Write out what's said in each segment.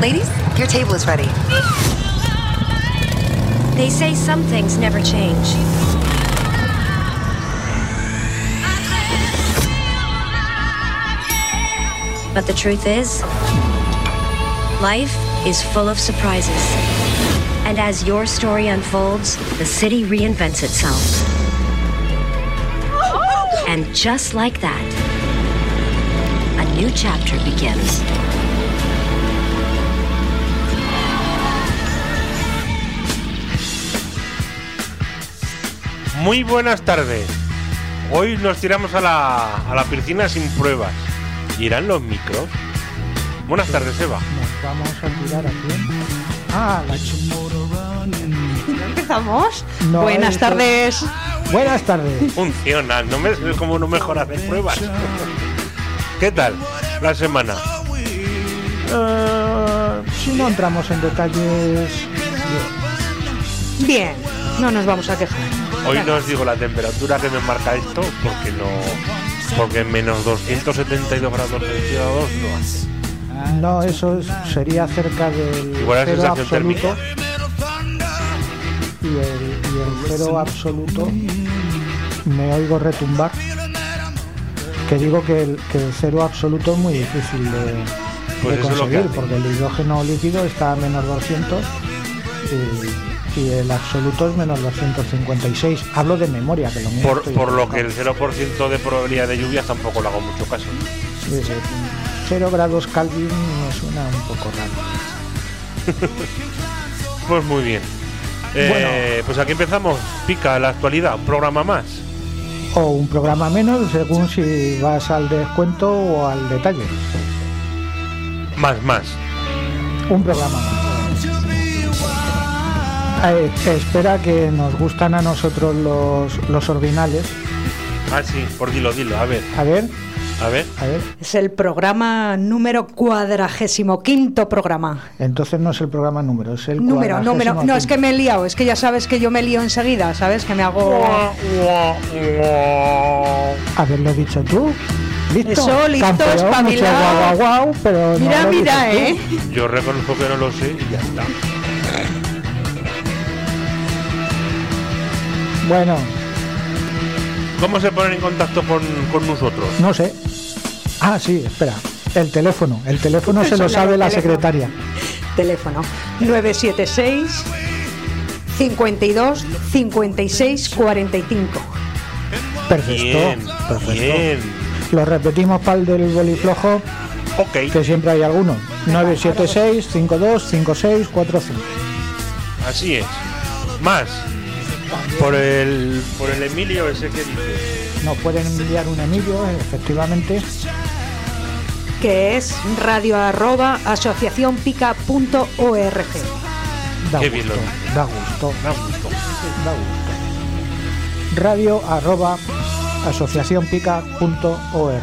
Ladies, your table is ready. They say some things never change. But the truth is, life is full of surprises. And as your story unfolds, the city reinvents itself. And just like that, a new chapter begins. Muy buenas tardes. Hoy nos tiramos a la piscina sin pruebas. ¿Irán los micros? Buenas tardes, Eva. Nos vamos a tirar aquí. ¿Ya empezamos? No, Buenas tardes. Buenas tardes. Funciona, como no mejor hacer pruebas. ¿Qué tal la semana? Si no entramos en detalles... Bien, no nos vamos a quejar. Hoy no os digo la temperatura que me marca esto, porque menos 272 grados centígrados no hace. No, eso sería cerca del igual la cero sensación absoluto. térmica. Y el cero absoluto me oigo retumbar. Que digo que el cero absoluto es muy difícil de Pues eso es lo que conseguir, hace. porque el hidrógeno líquido está a menos 200 y el absoluto es menos 256. Hablo de memoria, que lo mío estoy Por lo que equivocado. el 0% de probabilidad de lluvias tampoco le hago mucho caso. Sí, sí. 0 grados Kelvin me suena un poco raro. Pues muy bien. Bueno. Pues aquí empezamos. Pica la actualidad, un programa más. O un programa menos, según si vas al descuento o al detalle. Más. Un programa más. Espera, que nos gustan a nosotros los ordinales. Ah, sí, por dilo, a ver. A ver. Es el programa número 45º programa. Entonces no es el programa número, es el Número. No, 45º. es que me he liado. Es que ya sabes que yo me lío enseguida, ¿sabes? Que me hago... Haberlo dicho tú. ¿Listo? Eso, listo, Campeón, espabilado. mucho guau, pero no Mira, lo dices tú. Yo reconozco que no lo sé y ya está. Bueno, ¿Cómo se ponen en contacto con nosotros? no sé. Ah, sí, espera. El teléfono se lo Eso, sabe la teléfono. secretaria. Teléfono 976 52 56 45. Perfecto. Bien. Lo repetimos para el del boliflojo, Ok, que siempre hay alguno. 976 52 56 45. así es. Más. Por el Emilio ese que dice. Nos pueden enviar un Emilio, efectivamente. Que es radio@asociacionpica.org. Da Qué bien gusto, lo da gusto, Me ha gustado. da gusto. radio@asociacionpica.org.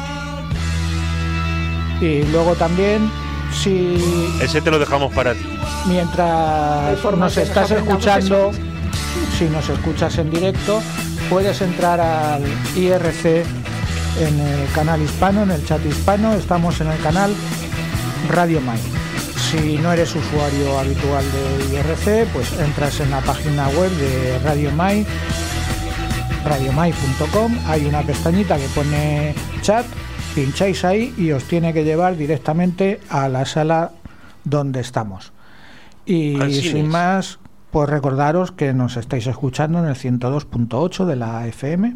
Y luego también, si Ese te lo dejamos para ti. mientras nos estás escuchando, si nos escuchas en directo, puedes entrar al IRC en el canal hispano, en el chat hispano. Estamos en el canal Radio Mai. Si no eres usuario habitual de IRC, pues entras en la página web de Radio Mai, radiomai.com. Hay una pestañita que pone chat, pincháis ahí y os tiene que llevar directamente a la sala donde estamos. Y Así sin es. más, pues recordaros que nos estáis escuchando en el 102.8 de la FM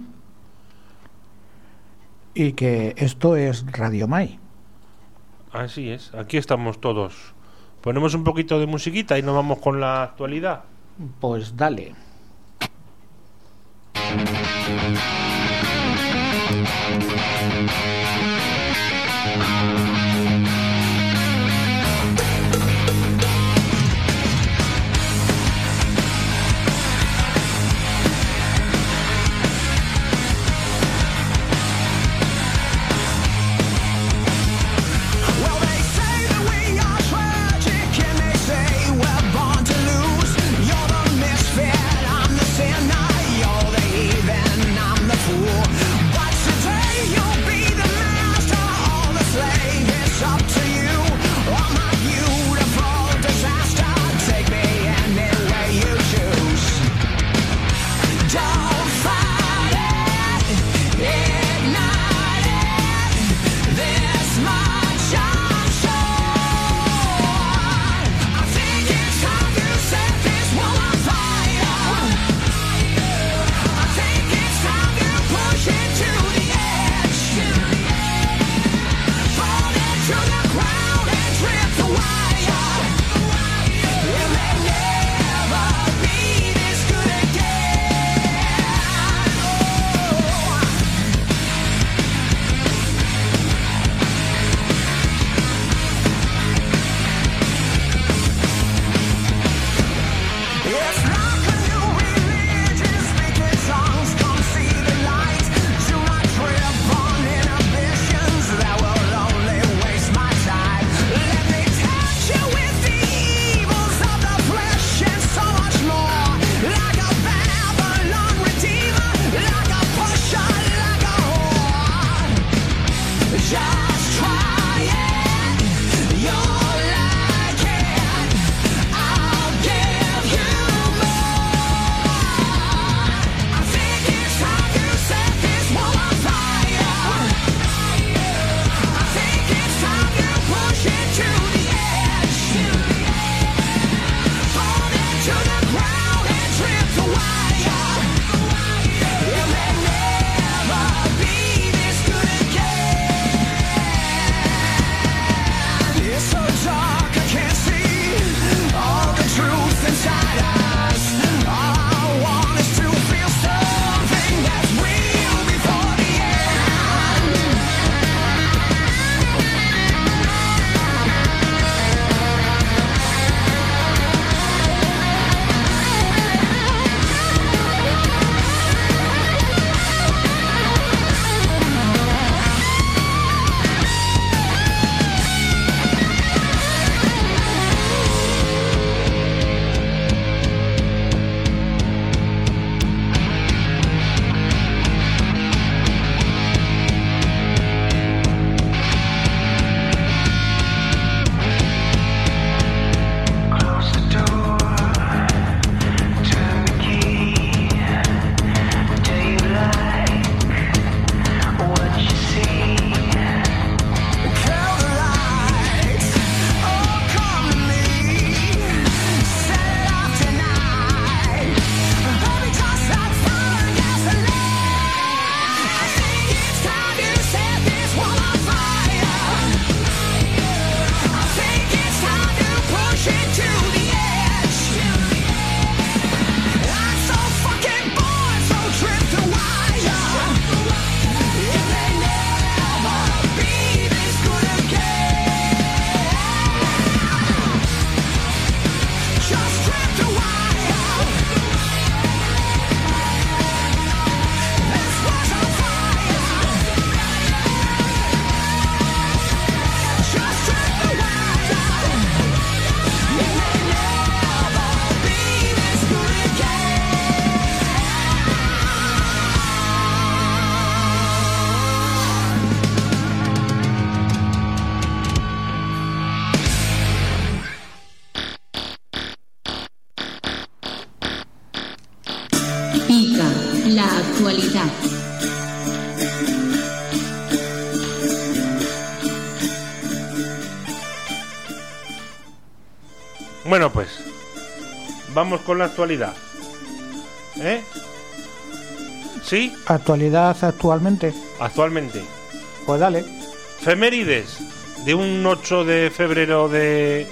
y que esto es Radio Mai. Así es. Aquí estamos todos. Ponemos un poquito de musiquita y nos vamos con la actualidad. Pues dale. Well, they say that we are tragic, and they say we're born to lose. You're the misfit, I'm the sinner. You're the heathen, I'm the fool. But today you'll be the Bueno, pues vamos con la actualidad. ¿Sí? Actualidad actualmente. Actualmente. Pues dale. Efemérides de un 8 de febrero de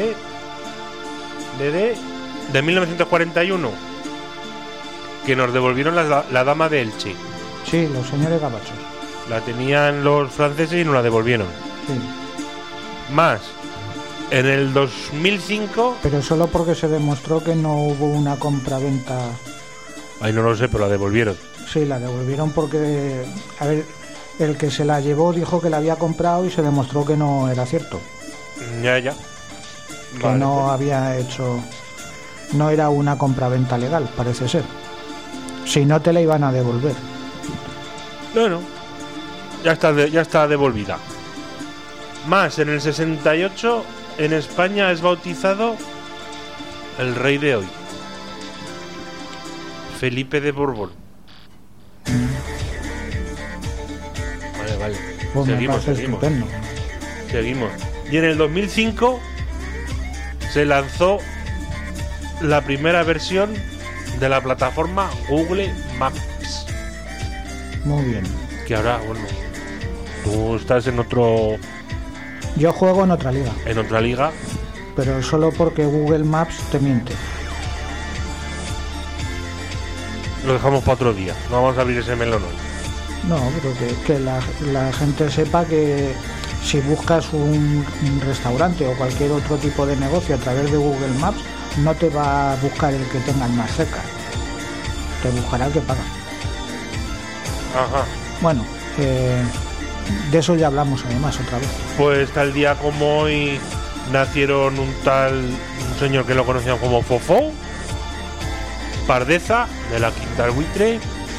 1941, que nos devolvieron la dama de Elche. Sí, los señores gabachos. La tenían los franceses y nos la devolvieron. Sí. Más, en el 2005... Pero solo porque se demostró que no hubo una compraventa. Ay, no lo sé, pero la devolvieron. Sí, la devolvieron porque, a ver, el que se la llevó dijo que la había comprado y se demostró que no era cierto. Ya. Que Vale, no pues. había hecho, no era una compraventa legal, parece ser. Si no, te la iban a devolver. Bueno, ya está devolvida. Más, en el 68, en España es bautizado el rey de hoy, Felipe de Borbón. Vale. Pues me Seguimos. parece estupendo. Seguimos. Y en el 2005 se lanzó la primera versión de la plataforma Google Maps. Muy bien. Que ahora, bueno, tú estás en Yo juego en otra liga, pero solo porque Google Maps te miente. Lo dejamos para otro día. No vamos a abrir ese melón hoy. No, pero que la gente sepa que si buscas un restaurante o cualquier otro tipo de negocio a través de Google Maps, no te va a buscar el que tenga el más cerca. Te buscará el que paga. Ajá. Bueno, de eso ya hablamos además otra vez. Pues tal día como hoy nacieron un señor que lo conocían como Fofó, Pardeza, de la Quinta del Buitre,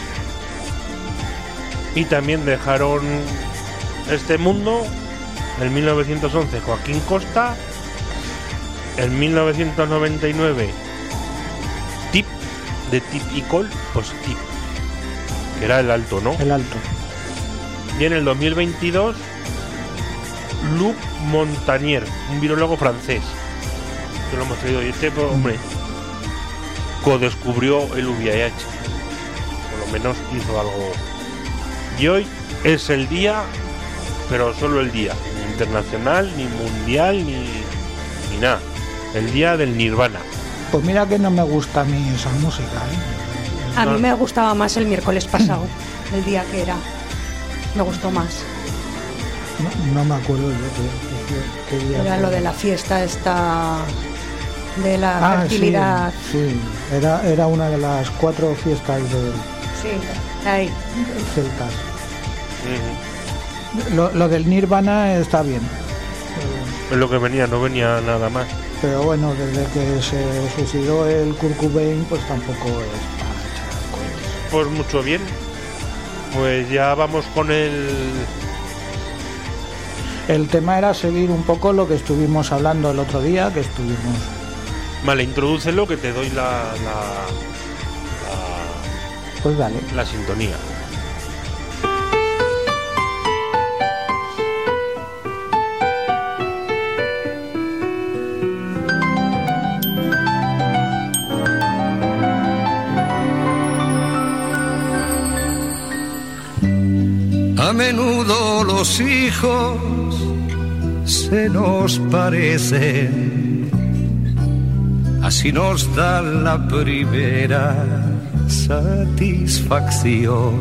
y también dejaron este mundo en 1911 Joaquín Costa, en 1999 Tip, de Tip y Col, pues Tip, que era el alto, ¿no? El alto. Y en el 2022 Luc Montagnier, un virólogo francés, que lo hemos traído. Y este, pues, hombre, co-descubrió el VIH, por lo menos hizo algo. Y hoy es el día, pero solo el día, ni internacional, ni mundial, ni nada, el día del Nirvana. Pues mira que no me gusta a mí esa música, ¿eh? A mí me gustaba más el miércoles pasado, el día que era. Me gustó más. No me acuerdo yo qué día Era fue. lo de la fiesta esta de la fertilidad. Sí, era una de las 4 fiestas de Sí, ahí. celtas. Lo del Nirvana está bien, Es lo que venía, no venía nada más. pero bueno, desde que se suicidó el Kurt Cobain, pues tampoco es para echar cohetes. Pues mucho bien. Pues ya vamos con el... El tema era seguir un poco lo que estuvimos hablando el otro día, que estuvimos... Vale, introdúcelo que te doy Pues dale. la sintonía. A menudo los hijos se nos parecen, así nos da la primera satisfacción.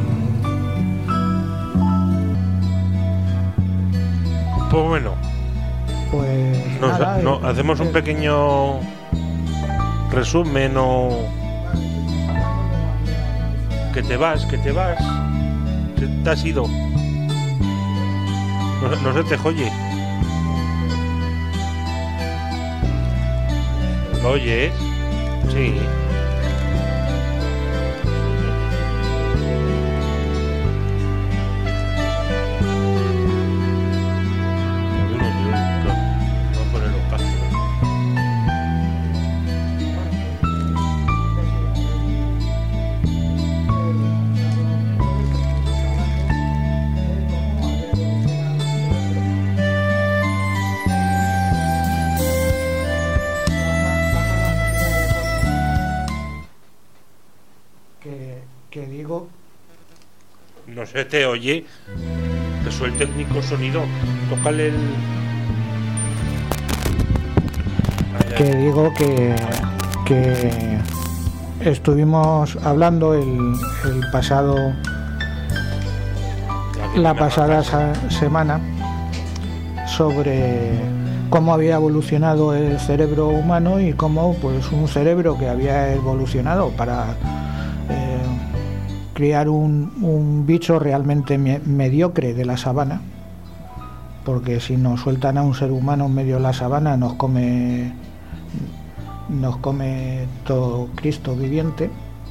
Pues bueno, Pues nada, hacemos un pequeño resumen o... Que te vas. Se te has ido. No se te oye. ¿Lo oyes? Sí. Yo no, voy a poner los cascos. No se te oye. Que soy el técnico sonido. Tócale el... Que digo que estuvimos hablando la pasada semana sobre cómo había evolucionado el cerebro humano y cómo pues un cerebro que había evolucionado para criar un bicho realmente mediocre de la sabana, porque si nos sueltan a un ser humano en medio de la sabana nos come todo Cristo viviente,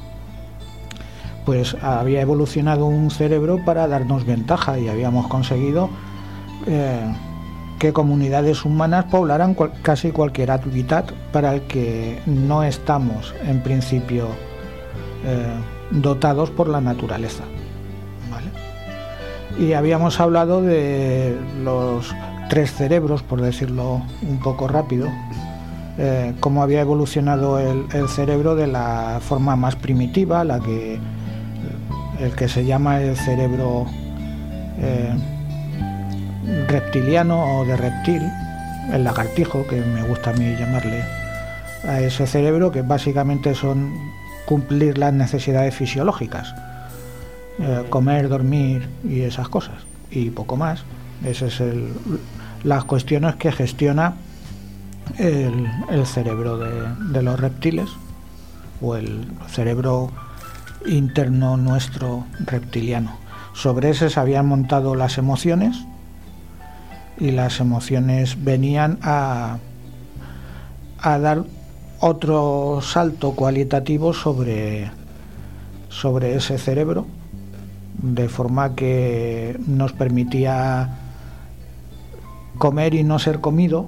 pues había evolucionado un cerebro para darnos ventaja y habíamos conseguido que comunidades humanas poblaran casi cualquier hábitat para el que no estamos en principio dotados por la naturaleza, ¿vale? Y habíamos hablado de los 3 cerebros, por decirlo un poco rápido, cómo había evolucionado el cerebro de la forma más primitiva, el que se llama el cerebro reptiliano o de reptil, el lagartijo, que me gusta a mí llamarle a ese cerebro, que básicamente son cumplir las necesidades fisiológicas, comer, dormir y esas cosas, y poco más. Esas es las cuestiones que gestiona el cerebro de los reptiles, o el cerebro interno nuestro reptiliano. Sobre ese se habían montado las emociones, y las emociones venían a dar otro salto cualitativo sobre ese cerebro, de forma que nos permitía comer y no ser comido,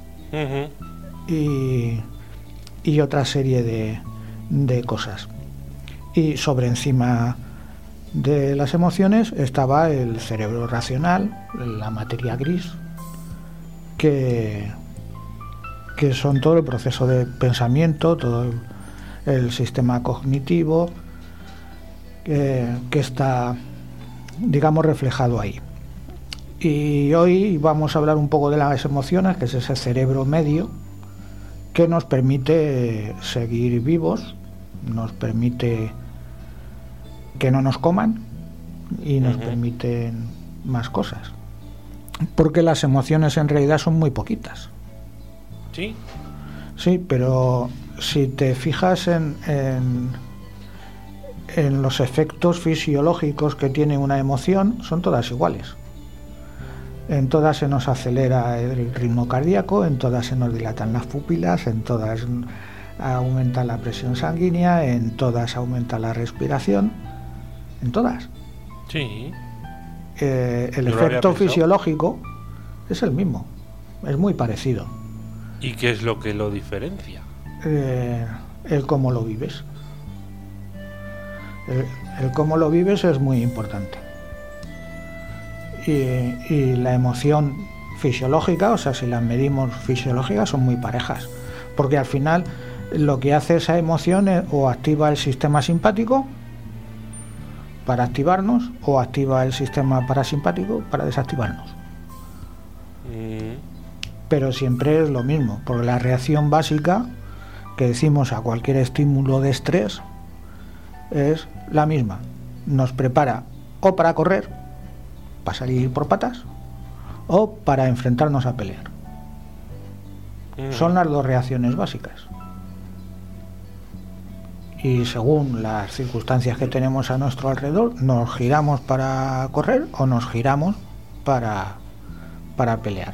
y otra serie de cosas. Y sobre encima de las emociones estaba el cerebro racional, la materia gris, que son todo el proceso de pensamiento, todo el sistema cognitivo que está, digamos, reflejado ahí. Y hoy vamos a hablar un poco de las emociones, que es ese cerebro medio que nos permite seguir vivos, nos permite que no nos coman y nos permiten más cosas, porque las emociones en realidad son muy poquitas. ¿Sí? Sí, pero si te fijas en los efectos fisiológicos que tiene una emoción, son todas iguales. En todas se nos acelera el ritmo cardíaco, en todas se nos dilatan las pupilas, en todas aumenta la presión sanguínea, en todas aumenta la respiración, en todas. Sí. El efecto fisiológico es el mismo, es muy parecido. ¿Y qué es lo que lo diferencia? El cómo lo vives. El cómo lo vives es muy importante. Y la emoción fisiológica, o sea, si las medimos fisiológicas, son muy parejas, porque al final lo que hace esa emoción es o activa el sistema simpático para activarnos, o activa el sistema parasimpático para desactivarnos. Pero siempre es lo mismo, porque la reacción básica que decimos a cualquier estímulo de estrés es la misma. Nos prepara o para correr, para salir por patas, o para enfrentarnos a pelear. Son las dos reacciones básicas. Y según las circunstancias que tenemos a nuestro alrededor, nos giramos para correr o nos giramos para pelear.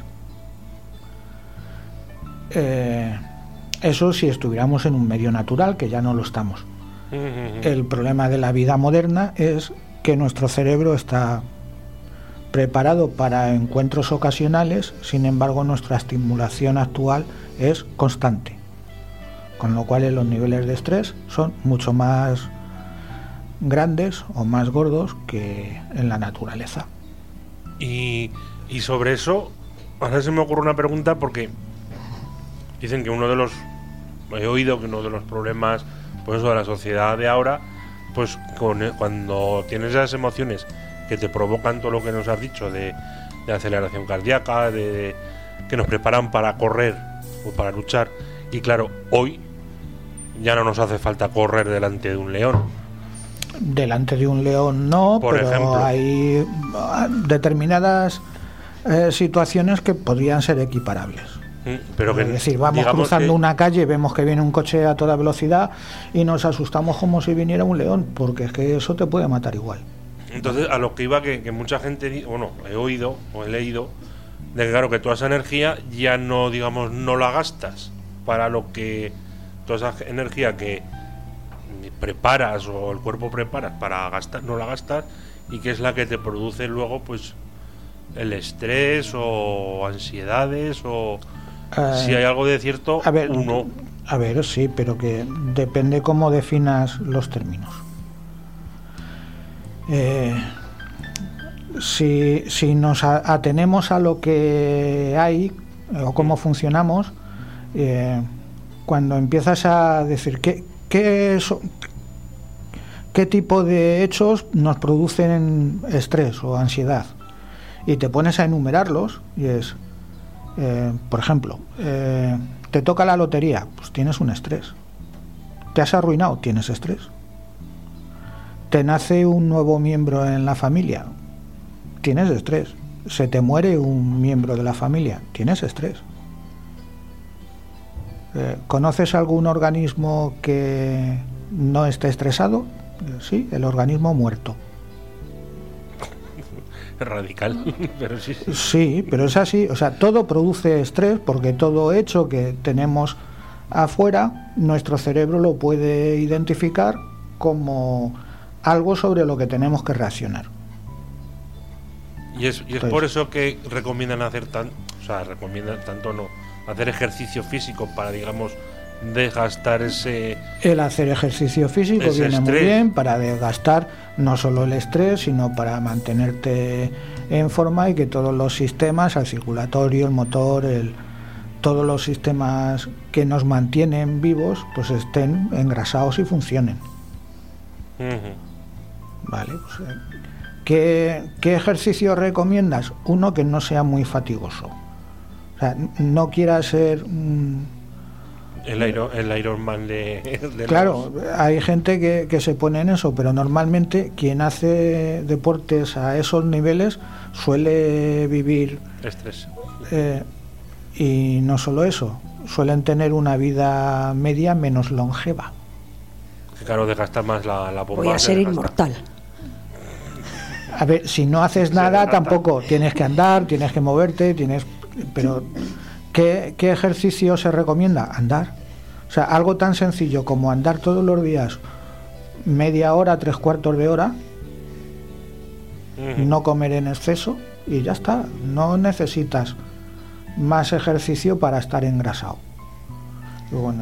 Eso si estuviéramos en un medio natural, que ya no lo estamos. El problema de la vida moderna es que nuestro cerebro está preparado para encuentros ocasionales, sin embargo nuestra estimulación actual es constante, con lo cual los niveles de estrés son mucho más grandes o más gordos que en la naturaleza. Y sobre eso, ahora se me ocurre una pregunta, porque dicen que he oído que uno de los problemas, pues eso, de la sociedad de ahora, pues cuando tienes esas emociones que te provocan todo lo que nos has dicho de aceleración cardíaca, que nos preparan para correr o para luchar, y claro, hoy ya no nos hace falta correr delante de un león. Delante de un león no, Por pero ejemplo. hay determinadas situaciones que podrían ser equiparables. Pero que, Es decir, vamos digamos cruzando que- una calle, vemos que viene un coche a toda velocidad y nos asustamos como si viniera un león, porque es que eso te puede matar igual. Entonces, a lo que iba, que mucha gente, bueno, he oído o he leído, de que claro, que toda esa energía ya no, digamos, no la gastas para lo que, toda esa energía que preparas o el cuerpo preparas para gastar, no la gastas, y que es la que te produce luego, pues, el estrés o ansiedades o si hay algo de cierto, A ver, uno. a ver, sí, pero que depende cómo definas los términos. Si nos atenemos a lo que hay o cómo funcionamos, cuando empiezas a decir qué tipo de hechos nos producen estrés o ansiedad, y te pones a enumerarlos, y es, por ejemplo, te toca la lotería, pues tienes un estrés. Te has arruinado, tienes estrés. Te nace un nuevo miembro en la familia, tienes estrés. Se te muere un miembro de la familia, tienes estrés. ¿Conoces algún organismo que no esté estresado? Sí, el organismo muerto. Radical, pero sí. Sí, pero es así, o sea, todo produce estrés, porque todo hecho que tenemos afuera, nuestro cerebro lo puede identificar como algo sobre lo que tenemos que reaccionar. Y es Pues- por eso que recomiendan hacer recomiendan tanto no, hacer ejercicio físico para, digamos, desgastar ese. El hacer ejercicio físico Ese viene muy estrés. bien para desgastar no solo el estrés, sino para mantenerte en forma y que todos los sistemas, el circulatorio, el motor, todos los sistemas que nos mantienen vivos, pues estén engrasados y funcionen. Ujú. Vale, pues, ¿qué ejercicio recomiendas? Uno que no sea muy fatigoso. O sea, no quieras ser... El Iron Man de Claro, hay gente que se pone en eso, pero normalmente quien hace deportes a esos niveles suele vivir, estrés. y no solo eso, suelen tener una vida media menos longeva. Que claro, desgastar más la bomba. Voy a se ser desgasta. inmortal. A ver, si no haces nada, desgasta. tampoco tienes que andar, tienes que moverte, pero ¿qué ejercicio se recomienda? Andar. O sea, algo tan sencillo como andar todos los días media hora, 3/4 de hora, Ujú. no comer en exceso y ya está. No necesitas más ejercicio para estar engrasado. Y bueno,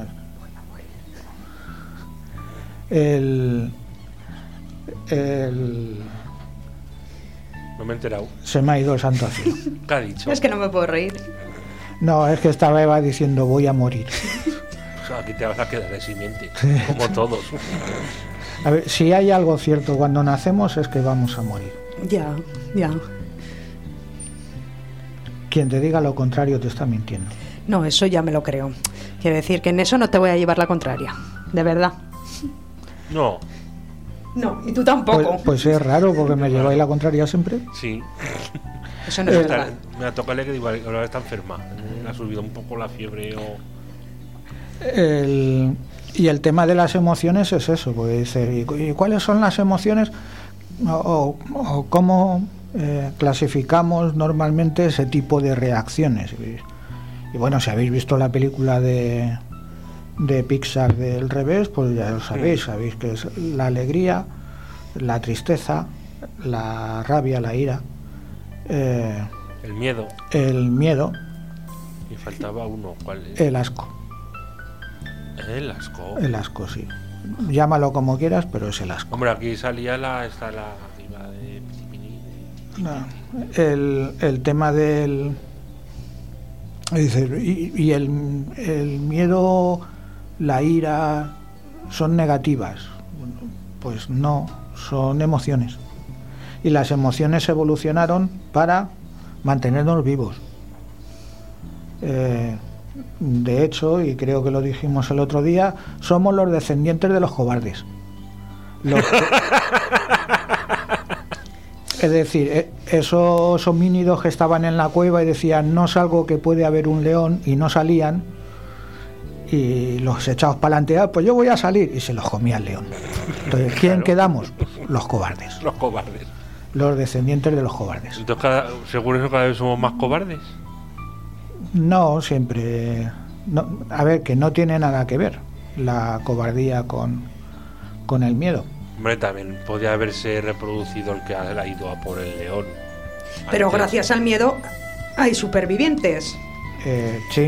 No me he enterado. se me ha ido el santo al cielo. ¿Qué ha dicho? Es que no me puedo reír. No, es que estaba Eva diciendo voy a morir. O sea, aquí te vas a quedar de simiente, como todos. A ver, si hay algo cierto cuando nacemos es que vamos a morir. Ya. Quien te diga lo contrario te está mintiendo. No, eso ya me lo creo. Quiero decir que en eso no te voy a llevar la contraria. De verdad. No, No, y tú tampoco. Pues es raro porque me lleváis la contraria siempre. sí. Eso no es verdad. Me ha tocado que igual ahora está enferma. Le ha subido un poco la fiebre o. Y el tema de las emociones es eso, porque dice, ¿y cuáles son las emociones? O cómo clasificamos normalmente ese tipo de reacciones. Y bueno, si habéis visto la película de Pixar del revés, pues ya lo sabéis que es la alegría, la tristeza, la rabia, la ira, El miedo. el miedo, Y faltaba uno. ¿Cuál es? el asco. El asco. El asco, sí. Llámalo como quieras, pero es el asco. Hombre, aquí salía la arriba de Pizipini. No, el tema del... Dice, y el miedo, la ira, son negativas. Bueno, Pues no, son emociones. Y las emociones evolucionaron para mantenernos vivos. De hecho, y creo que lo dijimos el otro día, somos los descendientes de los cobardes. Es decir, esos homínidos que estaban en la cueva y decían no salgo que puede haber un león, y no salían, y los echados para adelante, pues yo voy a salir, y se los comía el león. Entonces, ¿quién Claro. quedamos? Los cobardes, Los cobardes. los descendientes de los cobardes. Entonces, según eso, cada vez somos más cobardes. No, siempre... No, a ver, que no tiene nada que ver la cobardía con el miedo. Hombre, también podría haberse reproducido el que ha ido a por el león. Pero Antes. gracias al miedo hay supervivientes. Sí.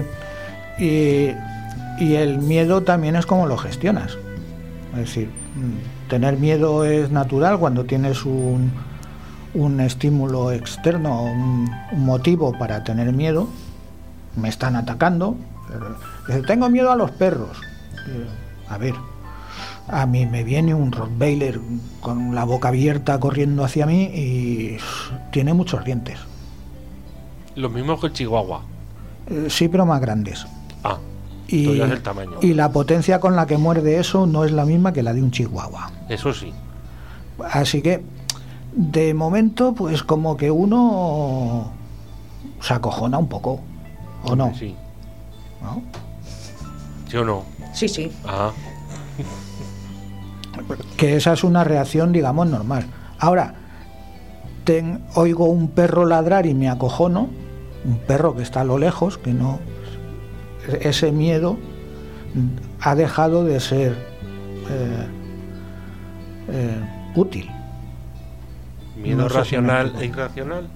Y el miedo también es como lo gestionas. Es decir, tener miedo es natural cuando tienes un estímulo externo, un motivo para tener miedo. Me están atacando. Dice, tengo miedo a los perros. A ver, a mí me viene un Rottweiler con la boca abierta corriendo hacia mí y tiene muchos dientes. Los mismos que el chihuahua. Sí, pero más grandes. Ah, Y, entonces ya es el tamaño. y la potencia con la que muerde eso no es la misma que la de un chihuahua. Eso sí. Así que, de momento, pues como que uno se acojona un poco, ¿o no? Sí. ¿No? ¿Sí o no? Sí, sí. Ah, Que esa es una reacción, digamos, normal. Ahora, oigo un perro ladrar y me acojono, un perro que está a lo lejos, que no... Ese miedo ha dejado de ser útil. miedo No sé si me racional explico. e irracional.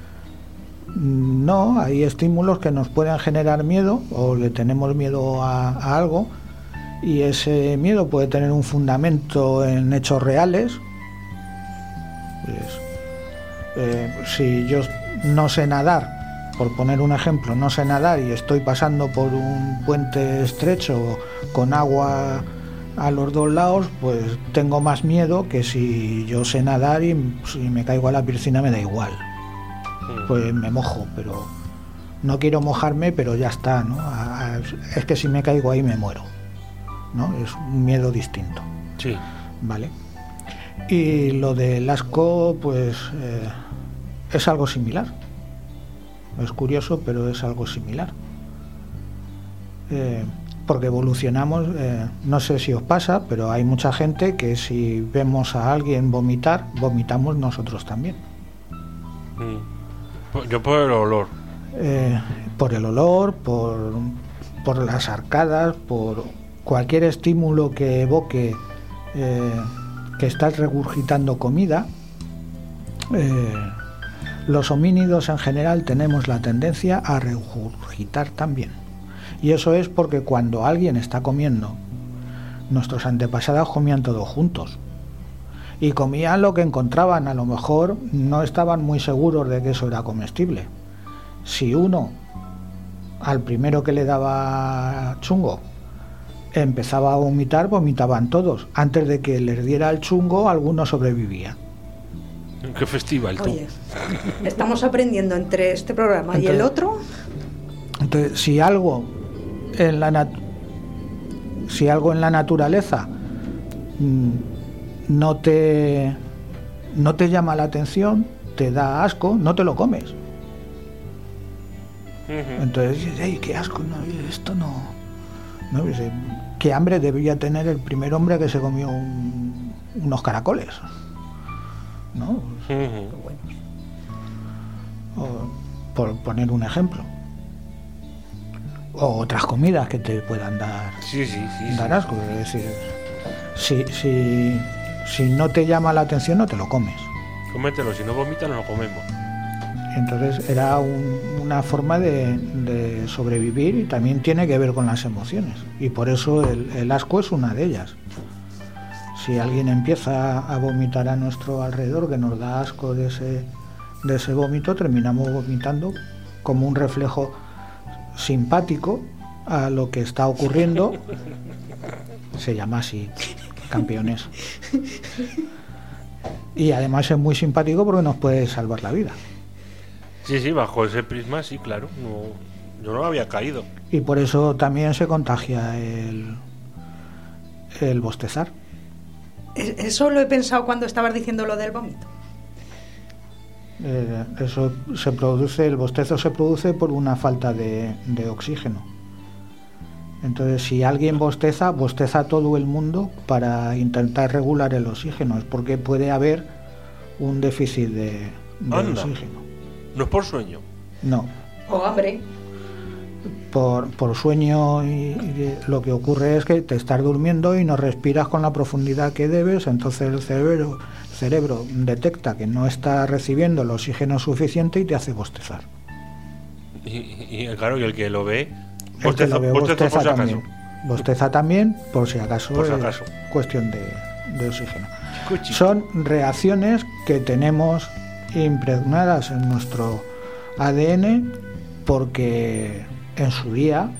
No, hay estímulos que nos pueden generar miedo o le tenemos miedo a algo, y ese miedo puede tener un fundamento en hechos reales. Pues, si yo no sé nadar, por poner un ejemplo, no sé nadar y estoy pasando por un puente estrecho con agua a los dos lados, pues tengo más miedo que si yo sé nadar y si me caigo a la piscina me da igual. Pues me mojo, pero no quiero mojarme, pero ya está, ¿no? Es que si me caigo ahí me muero, ¿no? Es un miedo distinto, Sí. ¿vale? Y lo del asco, pues es algo similar. Es curioso, pero es algo similar. Porque evolucionamos, no sé si os pasa, pero hay mucha gente que si vemos a alguien vomitar, vomitamos nosotros también. Yo por el olor. Por el olor, por las arcadas, por cualquier estímulo que evoque que estás regurgitando comida. Los homínidos en general tenemos la tendencia a regurgitar también. Y eso es porque cuando alguien está comiendo, nuestros antepasados comían todos juntos. Y comían lo que encontraban, a lo mejor no estaban muy seguros de que eso era comestible. Si uno, al primero que le daba chungo, empezaba a vomitar, vomitaban todos. Antes de que les diera el chungo, alguno sobrevivía. ¿En qué festival tú? Oye, estamos aprendiendo entre este programa y el Entonces- otro. Entonces, si algo en la naturaleza no te llama la atención, te da asco, no te lo comes. Entonces dices, ¡ay, qué asco! No, esto no. No, dice, qué hambre debía tener el primer hombre que se comió unos caracoles, ¿no? O, por poner un ejemplo. O otras comidas que te puedan dar Sí. dar asco. Es decir, si no te llama la atención, no te lo comes. Cómetelo, si no vomitas no lo comemos. Entonces era una forma de sobrevivir, y también tiene que ver con las emociones. Y por eso el asco es una de ellas. Si alguien empieza a vomitar a nuestro alrededor, que nos da asco de ese vómito, terminamos vomitando como un reflejo simpático a lo que está ocurriendo. Se llama así. campeones. Y además es muy simpático porque nos puede salvar la vida. Sí, bajo ese prisma, sí, claro. Yo no había caído. Y por eso también se contagia el bostezar. Eso lo he pensado cuando estabas diciendo lo del vómito. Eso se produce, el bostezo se produce por una falta de oxígeno. Entonces, si alguien bosteza todo el mundo para intentar regular el oxígeno. Es porque puede haber un déficit de oxígeno. No es por sueño. No. O hambre. Por sueño y lo que ocurre es que te estás durmiendo y no respiras con la profundidad que debes, entonces el cerebro detecta que no está recibiendo el oxígeno suficiente y te hace bostezar. Y claro, y el que lo ve, bosteza también. Bosteza también, por si acaso. Cuestión de oxígeno. Son reacciones que tenemos impregnadas en nuestro ADN porque en su día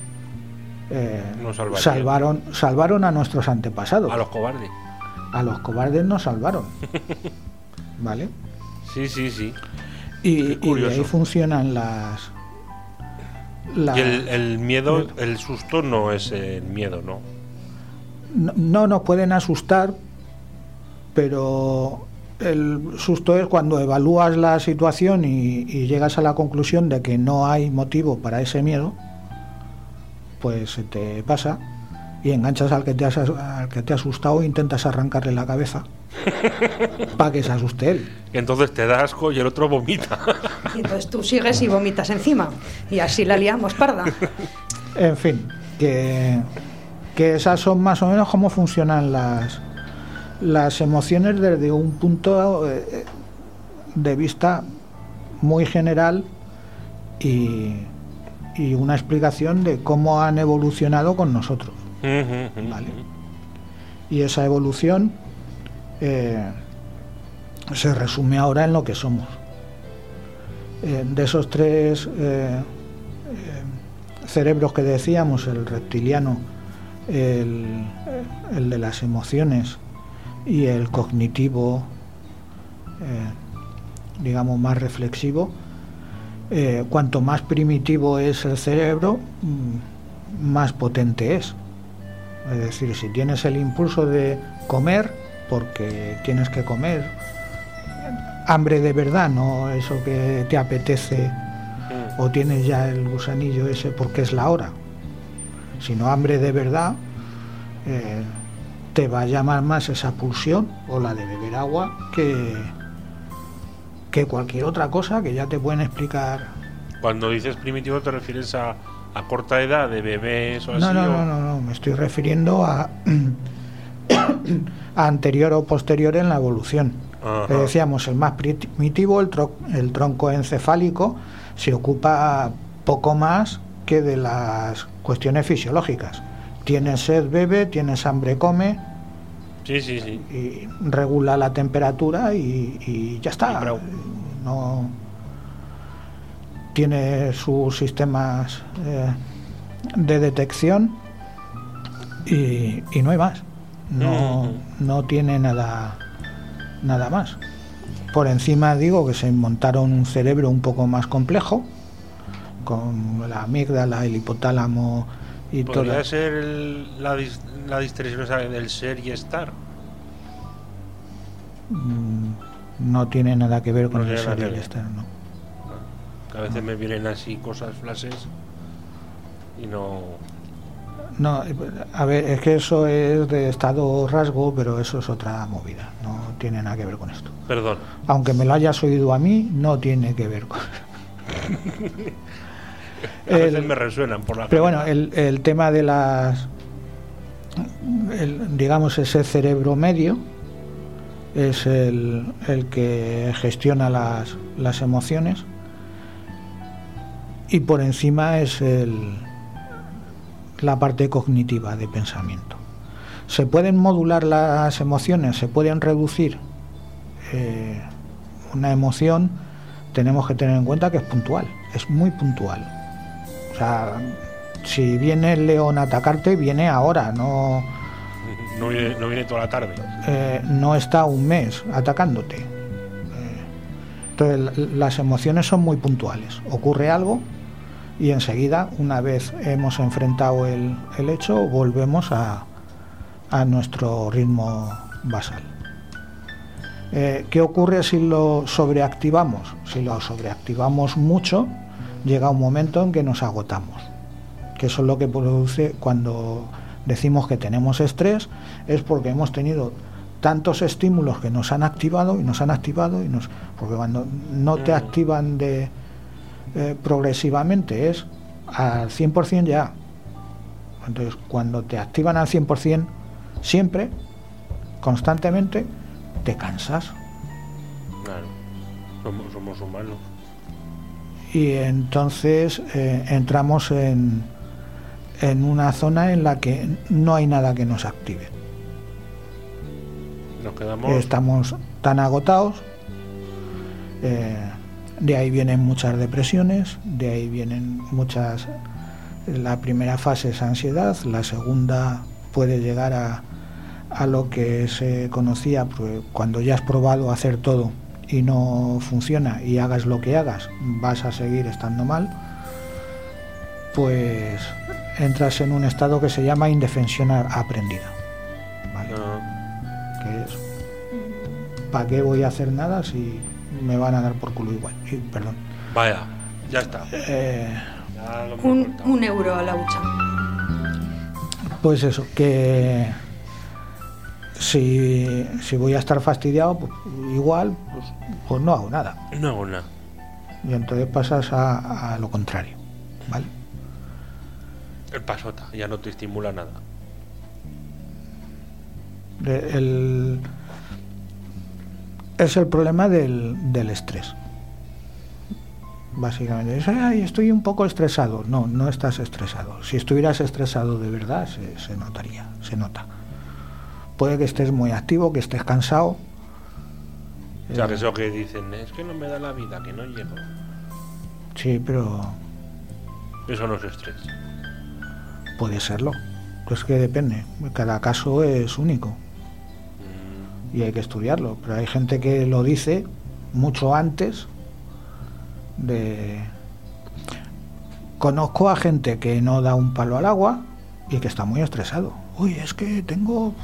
salvaron a nuestros antepasados. A los cobardes. A los cobardes nos salvaron. ¿Vale? Sí. Y de ahí funcionan las y el miedo, el susto no es el miedo, ¿no? No nos pueden asustar, pero el susto es cuando evalúas la situación y llegas a la conclusión de que no hay motivo para ese miedo, pues se te pasa y enganchas al que te ha asustado e intentas arrancarle la cabeza para que se asuste él. Entonces te da asco y el otro vomita. Y entonces tú sigues y vomitas encima y así la liamos parda. En fin, que esas son más o menos cómo funcionan las emociones desde un punto de vista muy general y una explicación de cómo han evolucionado con nosotros. ¿Vale? Y esa evolución se resume ahora en lo que somos. De esos tres cerebros que decíamos, el reptiliano, el de las emociones y el cognitivo, digamos más reflexivo, cuanto más primitivo es el cerebro, más potente es. Es decir, si tienes el impulso de comer, porque tienes que comer, hambre de verdad, no eso que te apetece o tienes ya el gusanillo ese porque es la hora, sino hambre de verdad, te va a llamar más esa pulsión o la de beber agua que cualquier otra cosa que ya te pueden explicar. Cuando dices primitivo te refieres a corta edad de bebés o así. No, me estoy refiriendo a anterior o posterior en la evolución. Que decíamos, el más primitivo, el tronco encefálico, se ocupa poco más que de las cuestiones fisiológicas. Tienes sed, bebe, tienes hambre, come. Sí. Y regula la temperatura y ya está. No tiene sus sistemas de detección y no hay más. No tiene nada más. Por encima digo que se montaron un cerebro un poco más complejo con la amígdala, el hipotálamo y todo. ¿Podría ser la distinción del ser y estar? No tiene nada que ver con el ser y el estar, ¿no? Que a veces me vienen así cosas, flashes y no. No, a ver, es que eso es de estado rasgo, pero eso es otra movida, no tiene nada que ver con esto. Perdón. Aunque me lo hayas oído a mí, no tiene que ver con. A veces me resuenan por la. Pero bueno, el tema de digamos, ese cerebro medio es el que gestiona las emociones, y por encima es la parte cognitiva de pensamiento. Se pueden modular las emociones, se pueden reducir. Una emoción tenemos que tener en cuenta que es puntual, es muy puntual. O sea, si viene el león a atacarte, viene ahora, no No viene toda la tarde. No está un mes atacándote. Entonces las emociones son muy puntuales. Ocurre algo y enseguida, una vez hemos enfrentado el hecho, volvemos a nuestro ritmo basal. ¿Qué ocurre si lo sobreactivamos? Si lo sobreactivamos mucho, llega un momento en que nos agotamos. Que eso es lo que produce cuando decimos que tenemos estrés, es porque hemos tenido tantos estímulos que nos han activado y nos han activado porque cuando no te activan progresivamente es al 100% ya. Entonces cuando te activan al 100% siempre, constantemente, te cansas. Claro, somos humanos. Y entonces entramos en una zona en la que no hay nada que nos active. Nos quedamos... Estamos tan agotados, de ahí vienen muchas depresiones, de ahí vienen muchas... La primera fase es ansiedad, la segunda puede llegar a lo que se conocía cuando ya has probado hacer todo y no funciona, y hagas lo que hagas, vas a seguir estando mal, pues entras en un estado que se llama indefensión aprendida, ¿vale? Que es, ¿para qué voy a hacer nada si me van a dar por culo igual? Perdón. Vaya, ya está. Ya lo hemos cortado. Un euro a la hucha. Pues eso, que si voy a estar fastidiado, pues igual, pues no hago nada. No hago nada. Y entonces pasas a lo contrario, ¿vale? El pasota ya no te estimula nada. Es el problema del estrés. Básicamente es, ay, estoy un poco estresado. No estás estresado. Si estuvieras estresado de verdad, se notaría, se nota. Puede que estés muy activo, que estés cansado. O sea, que eso que dicen, es que no me da la vida, que no llego. Sí, pero Eso no es estrés. puede serlo. Pues que depende. Cada caso es único. Y hay que estudiarlo. Pero hay gente que lo dice mucho antes de... Conozco a gente que no da un palo al agua y que está muy estresado. Uy, es que tengo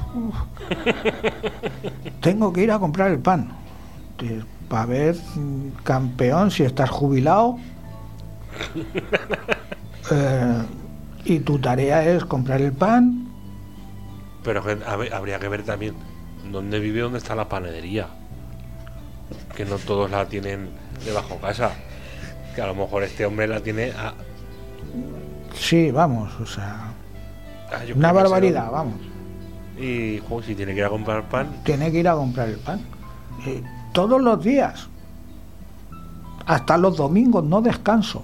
que ir a comprar el pan. Para ver, campeón, si estás jubilado y tu tarea es comprar el pan. Pero habría que ver también dónde vive, dónde está la panadería. Que no todos la tienen debajo casa. Que a lo mejor este hombre la tiene a... Sí, vamos, o sea, yo una creo que barbaridad, será- vamos. Y si tiene que ir a comprar pan, Tiene que ir a comprar el pan. Todos los días. Hasta los domingos, no descanso.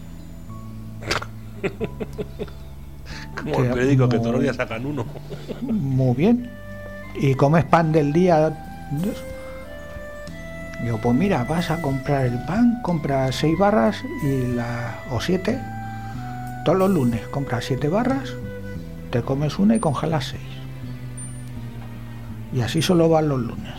como Que el periódico, que como- todos los días sacan uno. Muy bien. ¿Y comes pan del día? Digo, pues mira, vas a comprar el pan, compras 6 barras o 7. Todos los lunes compras 7 barras, te comes una y congelas 6. Y así solo van los lunes.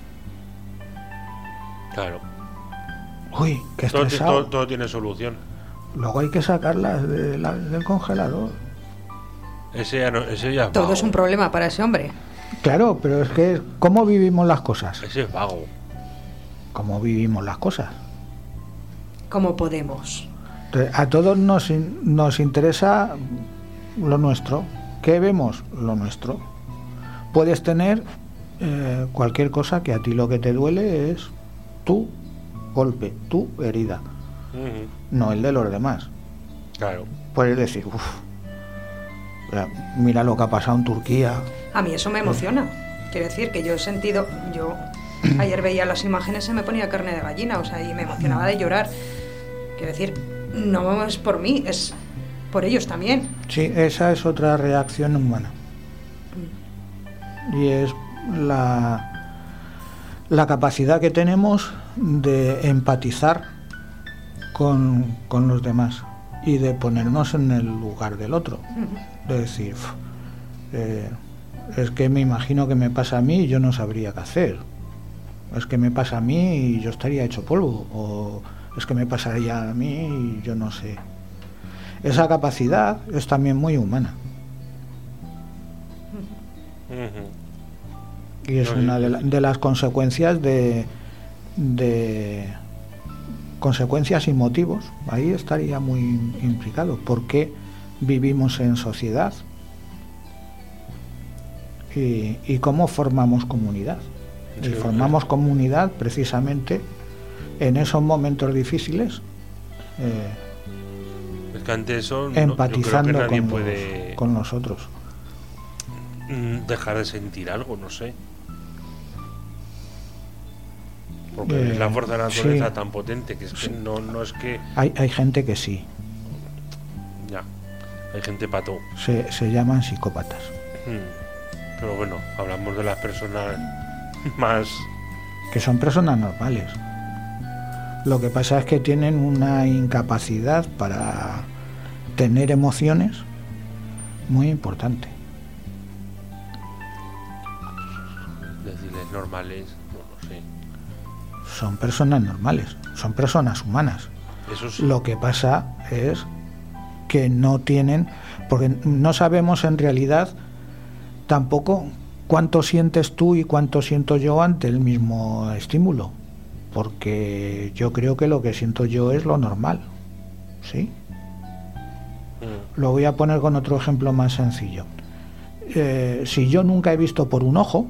Claro. Uy, qué Todo, estresado. todo tiene solución. Luego hay que sacarlas del congelador. Ese ya es Todo vago. es un problema para ese hombre. Claro, pero es que ¿cómo vivimos las cosas? Ese es vago. ¿Cómo vivimos las cosas? Como podemos. Entonces, a todos nos interesa lo nuestro. ¿Qué vemos? Lo nuestro. Puedes tener cualquier cosa que a ti lo que te duele es tu golpe, tu herida, Ujú. no el de los demás. Claro. Puedes decir, uff, mira lo que ha pasado en Turquía. A mí eso me emociona. Quiero decir que yo he sentido... Yo ayer veía las imágenes, se me ponía carne de gallina, o sea, y me emocionaba de llorar. Quiero decir, no es por mí, es por ellos también. Sí, esa es otra reacción humana. Y es la capacidad que tenemos de empatizar con los demás y de ponernos en el lugar del otro. De decir, Es que me imagino que me pasa a mí y yo no sabría qué hacer. Es que me pasa a mí y yo estaría hecho polvo. O es que me pasaría a mí y yo no sé. Esa capacidad es también muy humana. Y es una de las consecuencias de consecuencias y motivos. Ahí estaría muy implicado. ¿Por qué vivimos en sociedad? Y cómo formamos comunidad. Y formamos comunidad precisamente en esos momentos difíciles, es que ante eso empatizando yo creo que nadie con, puede con nosotros. Dejar de sentir algo, no sé. Porque es la fuerza de la naturaleza sí. tan potente que es que no es que... Hay gente que sí. Ya, hay gente pato. Se llaman psicópatas. Pero bueno, hablamos de las personas más... Que son personas normales. Lo que pasa es que tienen una incapacidad para tener emociones muy importante. Decirles normales, no lo sé. Son personas normales, son personas humanas. Eso sí. Lo que pasa es que no tienen, porque no sabemos en realidad tampoco cuánto sientes tú y cuánto siento yo ante el mismo estímulo, porque yo creo que lo que siento yo es lo normal, ¿sí? Lo voy a poner con otro ejemplo más sencillo. Si yo nunca he visto por un ojo,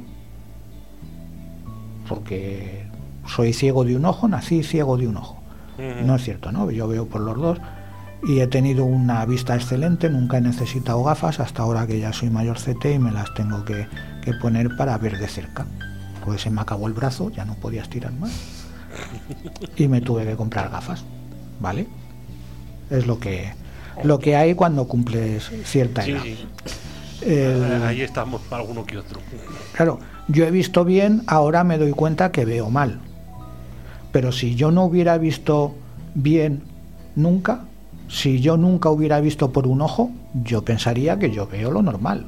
porque soy ciego de un ojo, nací ciego de un ojo. No es cierto, ¿no? Yo veo por los dos y he tenido una vista excelente, nunca he necesitado gafas, hasta ahora que ya soy mayorcete y me las tengo que poner para ver de cerca. Pues se me acabó el brazo, ya no podía estirar más y me tuve que comprar gafas, ¿vale? Es lo que hay cuando cumples cierta edad. Sí. Ahí estamos, alguno que otro. Claro, yo he visto bien, ahora me doy cuenta que veo mal. Pero si yo no hubiera visto bien nunca, si yo nunca hubiera visto por un ojo, yo pensaría que yo veo lo normal.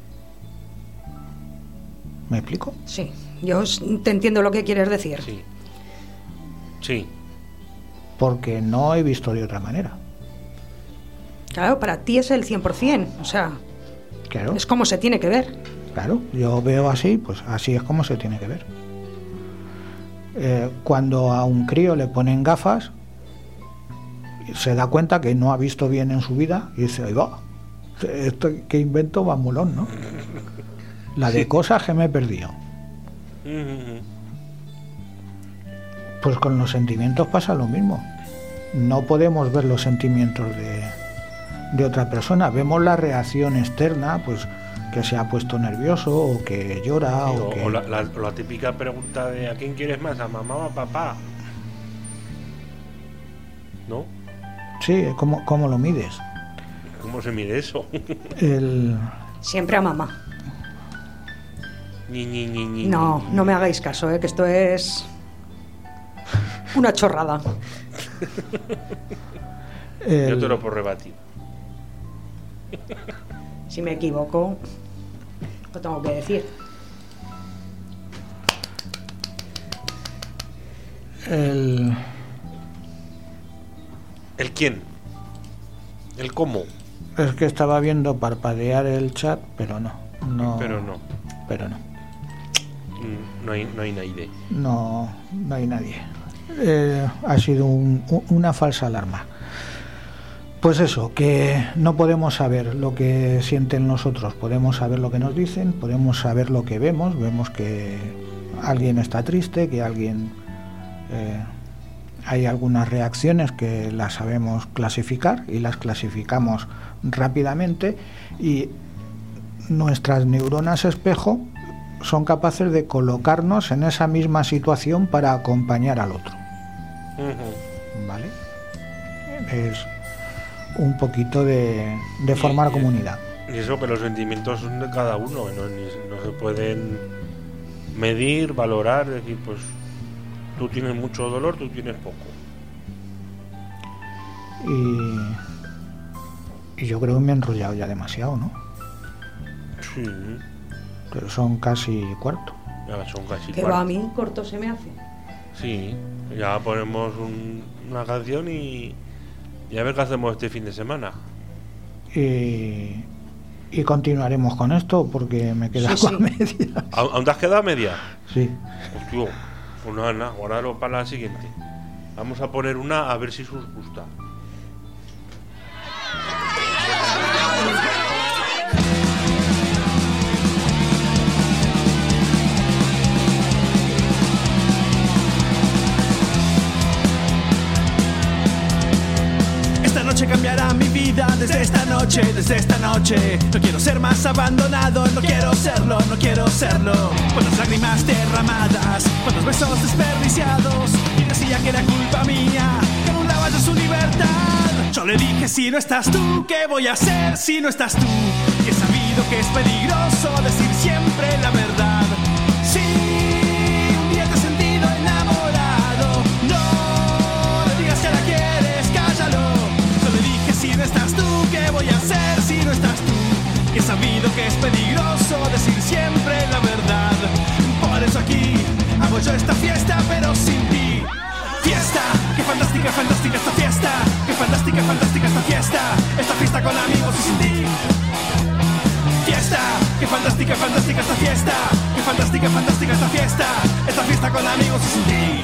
¿Me explico? Sí, yo te entiendo lo que quieres decir. Sí. Porque no he visto de otra manera. Claro, para ti es el 100%, o sea, Claro. es como se tiene que ver. Claro, yo veo así, pues así es como se tiene que ver. Cuando a un crío le ponen gafas, se da cuenta que no ha visto bien en su vida y dice, oiga, esto que invento va molón, ¿no? La de cosas que me he perdido. Pues con los sentimientos pasa lo mismo. No podemos ver los sentimientos de otra persona. Vemos la reacción externa, pues que se ha puesto nervioso o que llora. Sí, o que... o la típica pregunta de ¿a quién quieres más? ¿A mamá o a papá? ¿No? Sí, ¿cómo lo mides? ¿Cómo se mide eso? Siempre a mamá. Ni. No me hagáis caso, que esto es una chorrada. Yo te lo puedo rebatir. Si me equivoco, lo tengo que decir. ¿El quién? ¿El cómo? Es que estaba viendo parpadear el chat, pero no. Pero no. No hay nadie. No hay nadie. Ha sido una falsa alarma. Pues eso, que no podemos saber lo que sienten los otros, podemos saber lo que nos dicen, podemos saber lo que vemos que alguien está triste, que alguien... hay algunas reacciones que las sabemos clasificar y las clasificamos rápidamente y nuestras neuronas espejo son capaces de colocarnos en esa misma situación para acompañar al otro. ¿Vale? Es un poquito de formar comunidad. Y eso, que los sentimientos son de cada uno, no se pueden medir, valorar, decir, pues tú tienes mucho dolor, tú tienes poco. Y yo creo que me he enrollado ya demasiado, ¿no? Sí. pero son casi cuarto. Ya son casi Que cuarto. va, a mí corto se me hace. Sí, ya ponemos una canción y a ver qué hacemos este fin de semana. Y continuaremos con esto porque me queda Sí, con media. ¿Aún te has quedado a media? Sí. Hostia, pues nada, guardalo para la siguiente. Vamos a poner una a ver si os gusta. Esta noche cambiará mi vida desde esta noche, desde esta noche. No quiero ser más abandonado, no quiero serlo, no quiero serlo. Cuántas lágrimas derramadas, cuántos besos desperdiciados. Y decía que era culpa mía, que anulabas de su libertad. Yo le dije, si no estás tú, ¿qué voy a hacer si no estás tú? Y he sabido que es peligroso decir siempre la verdad. Sí, un día te he sentido enamorado. No, no digas que la quieres, cállalo. Yo le dije, si no estás tú, ¿qué voy a hacer si no estás tú? Y he sabido que es peligroso decir siempre la verdad. Por eso aquí hago yo esta fiesta, pero sin ti. Fiesta, qué fantástica, fantástica esta fiesta. Qué fantástica, fantástica esta fiesta. Esta fiesta con amigos y sin ti. Fiesta, qué fantástica, fantástica esta fiesta. Qué fantástica, fantástica esta fiesta. Esta fiesta con amigos y sin ti.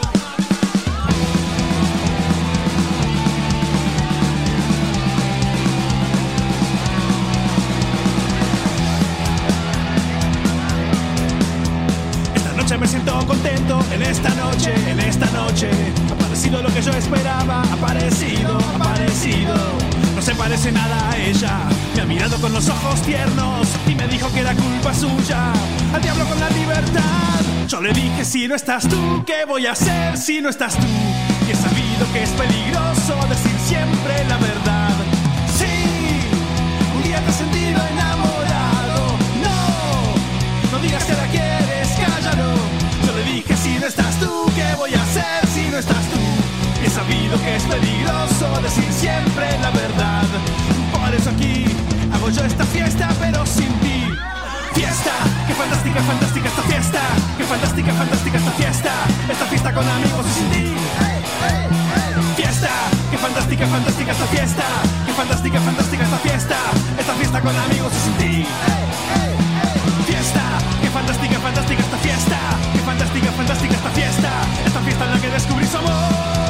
Me siento contento en esta noche, en esta noche. Ha aparecido lo que yo esperaba, ha aparecido. No se parece nada a ella. Me ha mirado con los ojos tiernos y me dijo que era culpa suya. Al diablo con la libertad. Yo le dije, si no estás tú, ¿qué voy a hacer si no estás tú? Y he sabido que es peligroso decir siempre la verdad. Sí, un día te he sentido enamorado. No digas que la quieres, cállalo. Yo le dije, si no estás tú, ¿qué voy a hacer si no estás tú? Y he sabido que es peligroso decir siempre la verdad. Por eso aquí hago yo esta fiesta, pero sin ti. Fiesta, qué fantástica, fantástica esta fiesta. Qué fantástica, fantástica esta fiesta. Esta fiesta con amigos y sin ti. Fiesta, qué fantástica, fantástica esta fiesta. Qué fantástica, fantástica esta fiesta. Esta fiesta con amigos y sin ti. Fiesta, qué fantástica, fantástica esta fiesta. Qué fantástica, fantástica esta fiesta. Esta fiesta en la que descubrí su amor.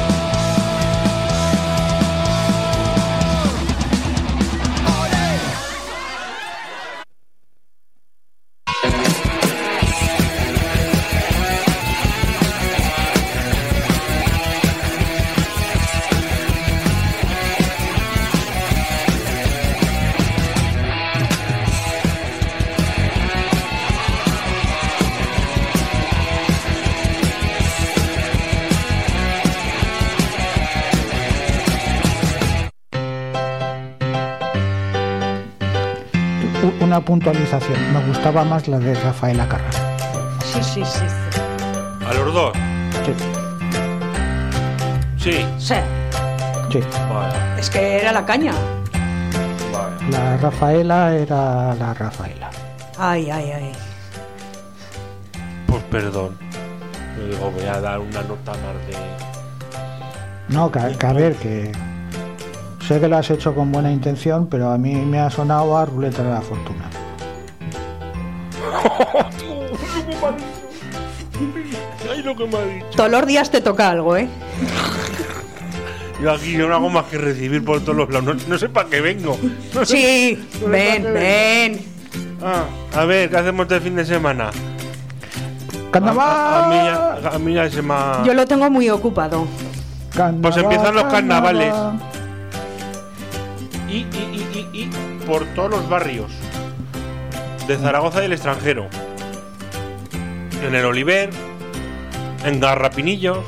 Una puntualización, me gustaba más la de Rafaela Carrà. Sí. ¿A los dos? Sí. Sí. Sí, Sí. Vale, es que era la caña. vale. La Rafaela era la Rafaela. Ay. Pues perdón. Yo digo, voy a dar una nota más de... No, que a ver, que sé que lo has hecho con buena intención, pero a mí me ha sonado a Ruleta de la Fortuna. Ay, lo que me ha dicho. Todos los días te toca algo, ¿eh? Yo aquí yo no hago más que recibir por todos los lados. No sé para qué vengo. No sé- Sí, no sé pa' qué vengo. ven. A ver, ¿qué hacemos este fin de semana? ¡Carnaval! A mí ya se me ha... Yo lo tengo muy ocupado. Carnaval, Pues empiezan los carnavales. carnaval. Y por todos los barrios de Zaragoza y el extranjero. En el Oliver, en Garrapinillos.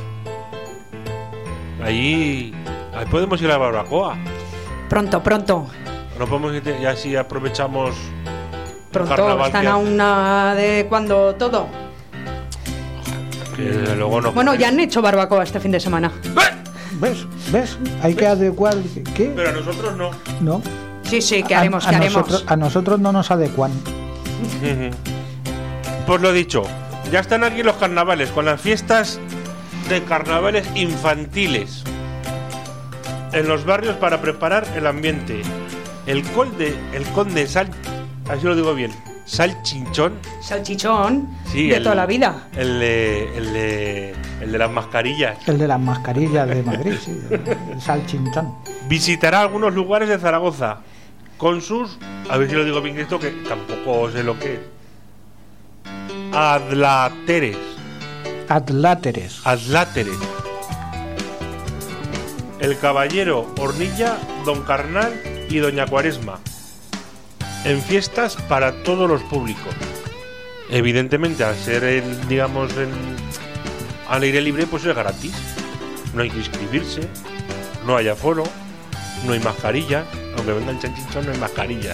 Ahí podemos ir a la barbacoa. Pronto. No podemos ir, y así aprovechamos el Pronto, carnaval están que a hace. una de cuando todo. Que desde luego no. Bueno, ya han hecho barbacoa este fin de semana. ¿Ves? Hay que adecuar. ¿Qué? Pero a nosotros no. No. Sí, ¿qué haremos? A nosotros no nos adecuan. Pues lo dicho, ya están aquí los carnavales, con las fiestas de carnavales infantiles en los barrios para preparar el ambiente. El conde así lo digo bien, Salchichón, sí, de toda la vida. El de las mascarillas. El de las mascarillas de Madrid, sí, el Salchichón. Visitará algunos lugares de Zaragoza con sus, a ver si lo digo bien esto, que tampoco sé lo que es, adláteres. El caballero Hornilla, Don Carnal y Doña Cuaresma, en fiestas para todos los públicos. Evidentemente, al ser al aire libre, pues es gratis. No hay que inscribirse, no hay aforo, no hay mascarillas. Aunque venga el Salchichón, no hay mascarillas.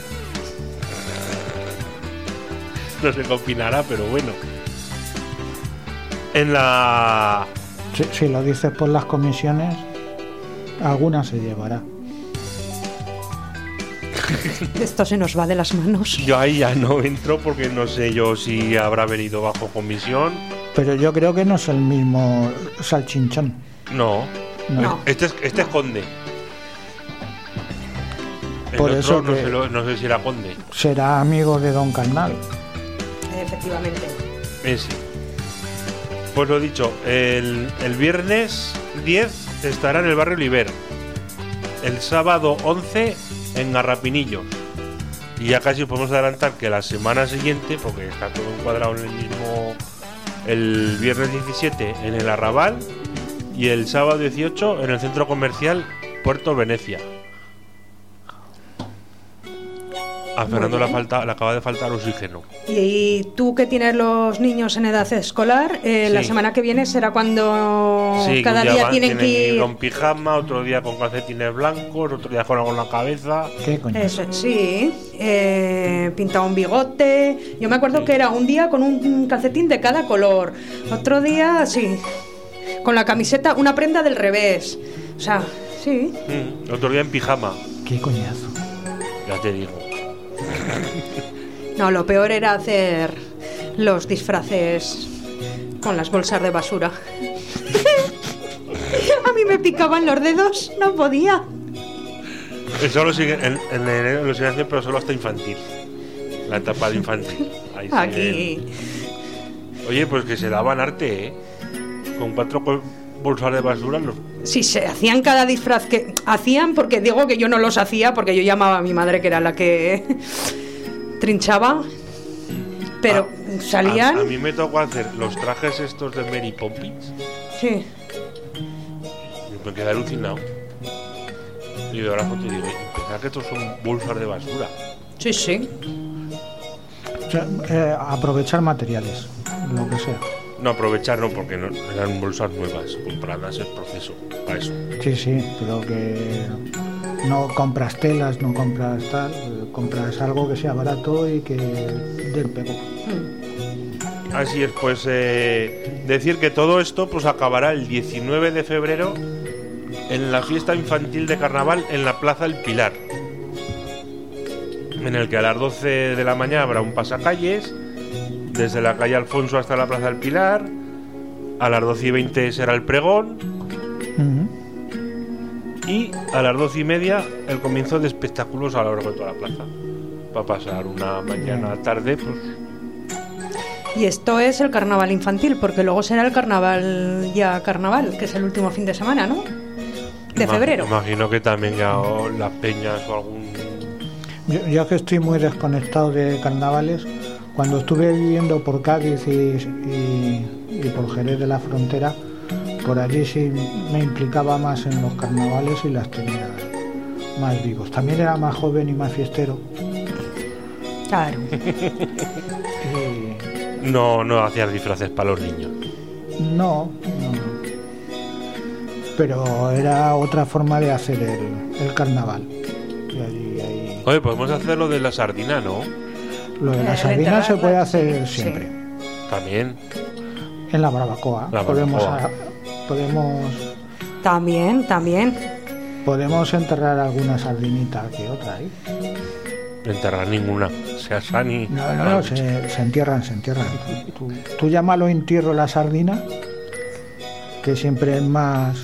No sé qué opinará, pero bueno. Si lo dices por las comisiones, alguna se llevará. Esto se nos va de las manos. Yo ahí ya no entro porque no sé yo si habrá venido bajo comisión. Pero yo creo que no es el mismo Salchichón. No. Este es conde. El por otro eso no sé si era conde. Será amigo de Don Carnal. Efectivamente. Sí. Pues lo dicho, el viernes 10 estará en el barrio Oliver. El sábado 11 en Garrapinillos. Y ya casi podemos adelantar que la semana siguiente, porque está todo encuadrado en el viernes 17 en el Arrabal y el sábado 18 en el centro comercial Puerto Venecia. A Fernando le acaba de faltar oxígeno. Y tú que tienes los niños en edad escolar, la semana que viene será cuando cada día tienen que ir con pijama, otro día con calcetines blancos, otro día con algo en la cabeza. ¿Qué coño? Eso, sí, pintado un bigote. Yo me acuerdo que era un día con un calcetín de cada color, otro día con la camiseta, una prenda del revés. O sea, sí. Otro día en pijama. Qué coñazo. Ya te digo. No, lo peor era hacer los disfraces con las bolsas de basura. A mí me picaban los dedos, no podía. Eso lo siguen en enero, lo siguen haciendo, pero solo hasta infantil. La etapa de infantil. Ahí aquí. Oye, pues que se daban arte, ¿eh? Con 4 bolsas de basura. Sí, se hacían cada disfraz que hacían, porque digo que yo no los hacía, porque yo llamaba a mi madre, que era la que trinchaba, pero salían. A mí me tocó hacer los trajes estos de Mary Poppins. Sí. Me quedé alucinado. Y veo la foto y digo, pensaba que estos son bolsas de basura. Sí, sí. O sea, aprovechar materiales, lo que sea. No, aprovechar no, porque no eran bolsas nuevas, compradas el proceso, para eso. Sí, pero que no compras telas, no compras tal, compras algo que sea barato y que dé el pego. Así es, pues decir que todo esto pues acabará el 19 de febrero en la fiesta infantil de carnaval en la Plaza El Pilar, en el que a las 12 de la mañana habrá un pasacalles desde la calle Alfonso hasta la Plaza del Pilar. A las 12:20 será el pregón. Y a las 12:30 el comienzo de espectáculos a lo largo de toda la plaza. Para pasar una mañana tarde, pues. Y esto es el carnaval infantil, porque luego será el carnaval, que es el último fin de semana, ¿no? De febrero. Imagino que también ya las peñas o algún... Yo que estoy muy desconectado de carnavales. Cuando estuve viviendo por Cádiz y por Jerez de la Frontera, por allí sí me implicaba más en los carnavales y las tenía más vivos. También era más joven y más fiestero. Claro. No hacías disfraces para los niños. No. Pero era otra forma de hacer el carnaval. Y allí. Oye, podemos hacer lo de la sardina, ¿no? Lo de la sardina se puede hacer siempre. Sí. También. En la barbacoa. Podemos. También. Podemos enterrar alguna sardinita que otra ahí. Enterrar ninguna, sea Sani. No, se entierran. Tú llámalo entierro la sardina, que siempre es más...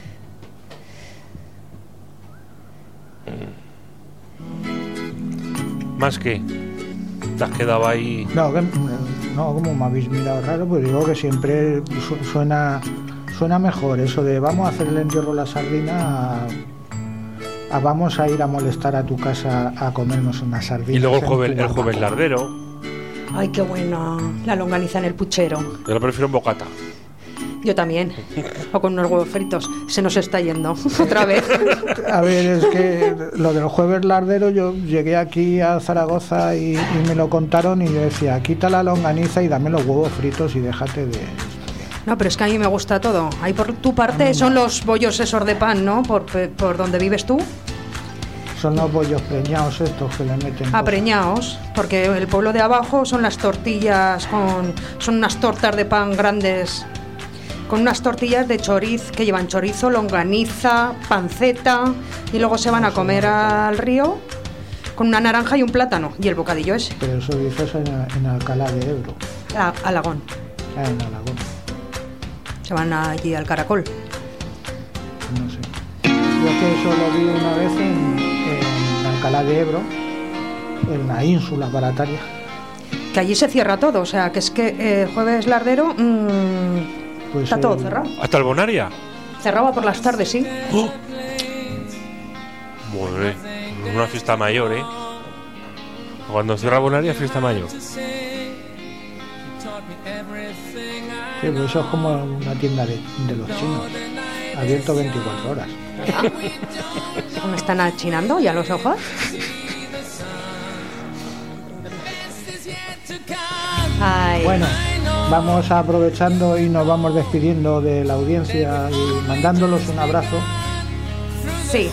¿Más que? ¿Te has quedado ahí? No, como me habéis mirado raro, pues digo que siempre suena mejor eso de vamos a hacer el entierro la sardina a vamos a ir a molestar a tu casa a comernos una sardina. Y luego el jueves lardero. Ay, qué buena la longaniza en el puchero. Yo lo prefiero en bocata. Yo también. O con unos huevos fritos. Se nos está yendo otra vez. A ver, es que lo del jueves lardero, yo llegué aquí a Zaragoza y me lo contaron y yo decía, quita la longaniza y dame los huevos fritos y déjate de... No, pero es que a mí me gusta todo. Ahí por tu parte son los bollos esos de pan, ¿no? Por donde vives tú. Son los bollos preñados estos que le meten. Preñados, porque el pueblo de abajo son las tortillas son unas tortas de pan grandes con unas tortillas de chorizo que llevan chorizo, longaniza, panceta y luego se van a comer al río con una naranja y un plátano y el bocadillo ese. Pero eso dices en Alcalá de Ebro. Alagón. En Alagón. Se van allí al Caracol. No sé. Yo que eso lo vi una vez en Alcalá de Ebro, en la ínsula Barataria. Que allí se cierra todo, o sea, que es que jueves lardero pues está todo cerrado. ¿Hasta el Bonaria? Cerraba por las tardes, sí. ¡Oh! Muy bien. Una fiesta mayor, ¿eh? Cuando cierra Bonaria, fiesta mayor. Sí, pero eso es como una tienda de los chinos, abierto 24 horas. ¿Me están achinando ya los ojos? Ay. Bueno, vamos aprovechando y nos vamos despidiendo de la audiencia y mandándolos un abrazo. Sí.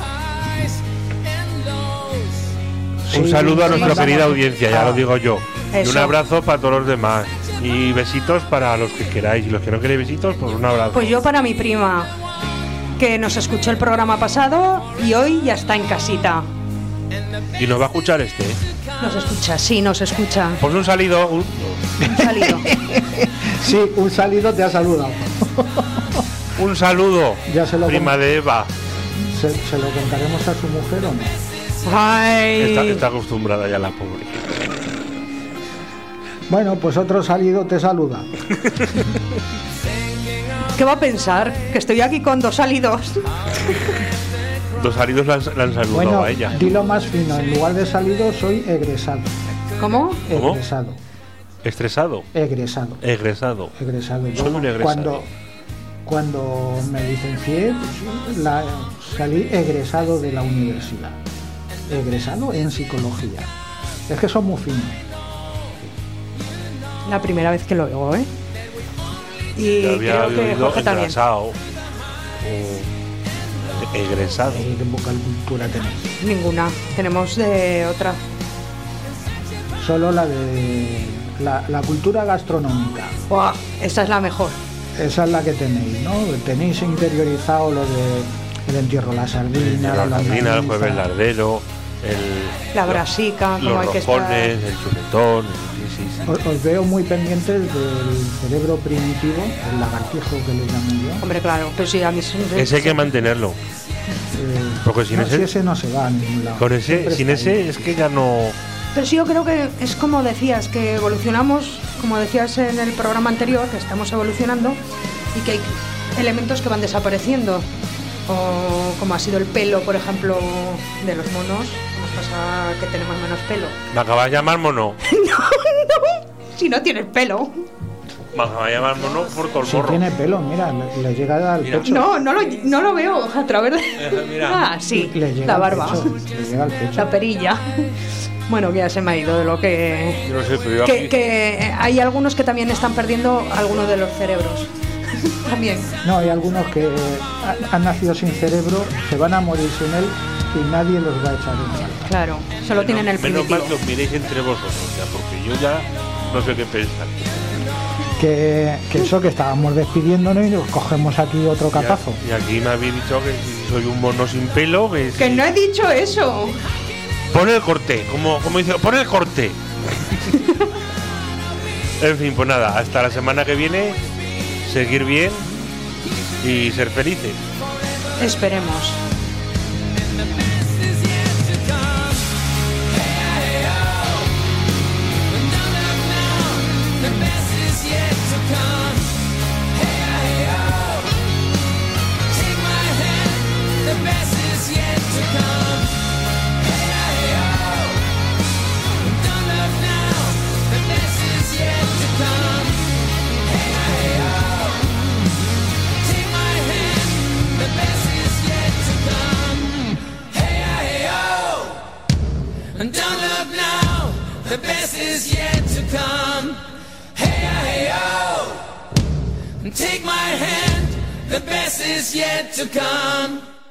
Un saludo a nuestra querida audiencia, ya lo digo yo. Eso. Y un abrazo para todos los demás. Y besitos para los que queráis. Y los que no queréis besitos, pues un abrazo. Pues yo para mi prima, que nos escuchó el programa pasado y hoy ya está en casita. Y nos va a escuchar este, ¿eh? Nos escucha, sí, nos escucha. Pues un salido. Un salido. Sí, un salido te ha saludado. Un saludo, Ya se lo prima de Eva. ¿Se lo contaremos a su mujer o no? Ay. Está acostumbrada ya la pobre. Bueno, pues otro salido te saluda. ¿Qué va a pensar? Que estoy aquí con dos salidos. Dos salidos la han saludado Bueno, a ella. dilo más fino, en lugar de salido soy egresado. ¿Cómo? ¿Cómo? Egresado. ¿Estresado? Egresado. Egresado. Egresado. Soy un egresado. Cuando me licencié, pues, salí egresado de la universidad. Egresado en psicología. Es que son muy finos. La primera vez que lo oigo, ¿eh? Y Yo había creo que oído Jorge también. engrasado o egresado. ¿Qué vocal cultura tenéis? Ninguna. Tenemos de otra. Solo la de la cultura gastronómica. ¡Buah! Esa es la mejor. Esa es la que tenéis, ¿no? Tenéis interiorizado lo de el entierro, la sardina, La sardina, el longaniza. jueves lardero, La brasica, como los hay que estar. rojones, el chuletón. Sí. Os veo muy pendientes del cerebro primitivo, el lagartijo que le llamo yo. Hombre, claro, pero sí, a mí Ese hay que mantenerlo. Porque sin no, ese- si ese no se va a ningún lado. Con ese, Siempre sin está ahí. ese es que ya no. Pero sí, yo creo que es como decías, que evolucionamos, como decías en el programa anterior, que estamos evolucionando y que hay elementos que van desapareciendo. O como ha sido el pelo, por ejemplo, de los monos. Nos pasa que tenemos menos pelo. Me acabas de llamar mono. Si no tienes pelo. Me acabas de llamar mono por todo el Si morro. tiene pelo, mira, le llega al Mira. pecho. No lo veo a través de... Mira. Ah, sí, Le llega la al barba. pecho, le llega al pecho. La perilla. Bueno, que ya se me ha ido de lo que... Yo no sé, pero yo aquí. Que hay algunos que también están perdiendo algunos de los cerebros. También. No, hay algunos que han nacido sin cerebro, se van a morir sin él y nadie los va a echar en falta. Claro, solo tienen el Menos primitivo. mal que os miréis entre vosotros, ya, porque yo ya no sé qué pensar. Que eso, que estábamos despidiéndonos y nos cogemos aquí otro capazo. Y aquí me habéis dicho que si soy un mono sin pelo, que Que no he dicho eso. Pon el corte, como dice, pon el corte. En fin, pues nada, hasta la semana que viene, seguir bien y ser felices. Esperemos. And don't look now, the best is yet to come. Hey, hey, oh. And take my hand, the best is yet to come.